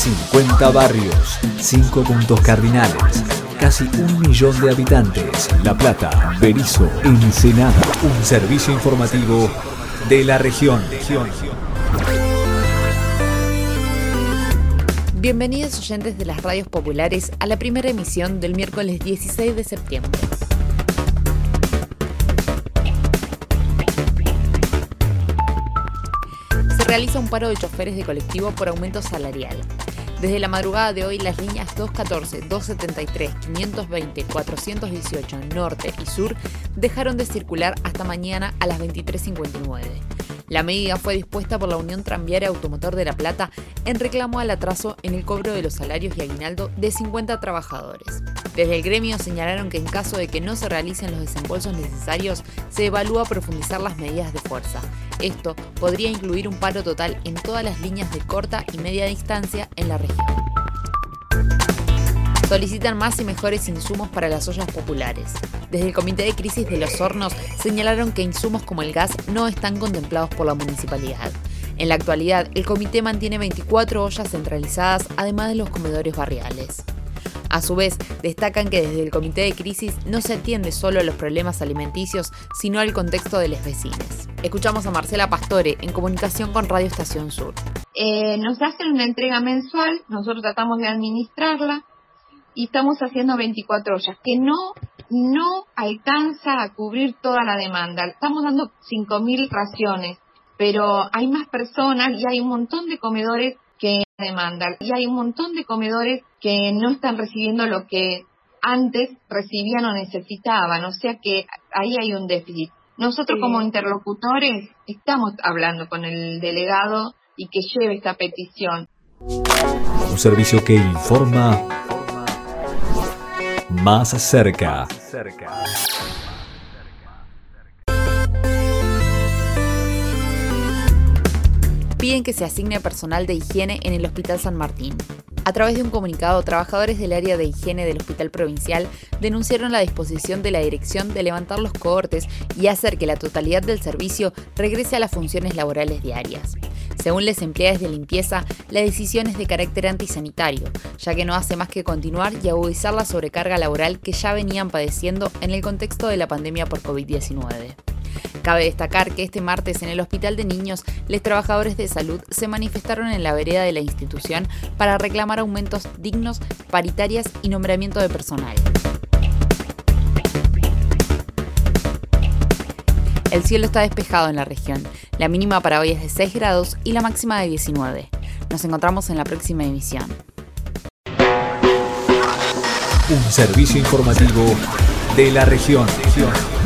50 barrios, 5 puntos cardinales, casi 1 millón de habitantes. La Plata, Berisso, Ensenada. Un servicio informativo de la región. Bienvenidos oyentes de las radios populares a la primera emisión del miércoles 16 de septiembre. Se realiza un paro de choferes de colectivo por aumento salarial. Desde la madrugada de hoy, las líneas 214, 273, 520, 418, Norte y Sur dejaron de circular hasta mañana a las 23:59. La medida fue dispuesta por la Unión Tranviaria Automotor de La Plata en reclamo al atraso en el cobro de los salarios y aguinaldo de 50 trabajadores. Desde el gremio señalaron que en caso de que no se realicen los desembolsos necesarios, se evalúa profundizar las medidas de fuerza. Esto podría incluir un paro total en todas las líneas de corta y media distancia en la región. Solicitan más y mejores insumos para las ollas populares. Desde el Comité de Crisis de los Hornos señalaron que insumos como el gas no están contemplados por la municipalidad. En la actualidad, el comité mantiene 24 ollas centralizadas, además de los comedores barriales. A su vez, destacan que desde el Comité de Crisis no se atiende solo a los problemas alimenticios, sino al contexto de los vecinos. Escuchamos a Marcela Pastore en comunicación con Radio Estación Sur. Nos hacen una entrega mensual, nosotros tratamos de administrarla y estamos haciendo 24 ollas, que no alcanza a cubrir toda la demanda. Estamos dando 5.000 raciones, pero hay más personas y hay un montón de comedores que demandan. Y hay un montón de comedores que no están recibiendo lo que antes recibían o necesitaban. O sea que ahí hay un déficit. Nosotros como interlocutores estamos hablando con el delegado y que lleve esta petición. Un servicio que informa más cerca. Piden que se asigne personal de higiene en el Hospital San Martín. A través de un comunicado, trabajadores del área de higiene del Hospital Provincial denunciaron la disposición de la dirección de levantar los cohortes y hacer que la totalidad del servicio regrese a las funciones laborales diarias. Según las empleadas de limpieza, la decisión es de carácter antisanitario, ya que no hace más que continuar y agudizar la sobrecarga laboral que ya venían padeciendo en el contexto de la pandemia por COVID-19. Cabe destacar que este martes en el Hospital de Niños, los trabajadores de salud se manifestaron en la vereda de la institución para reclamar aumentos dignos, paritarias y nombramiento de personal. El cielo está despejado en la región. La mínima para hoy es de 6 grados y la máxima de 19. Nos encontramos en la próxima emisión. Un servicio informativo de la región.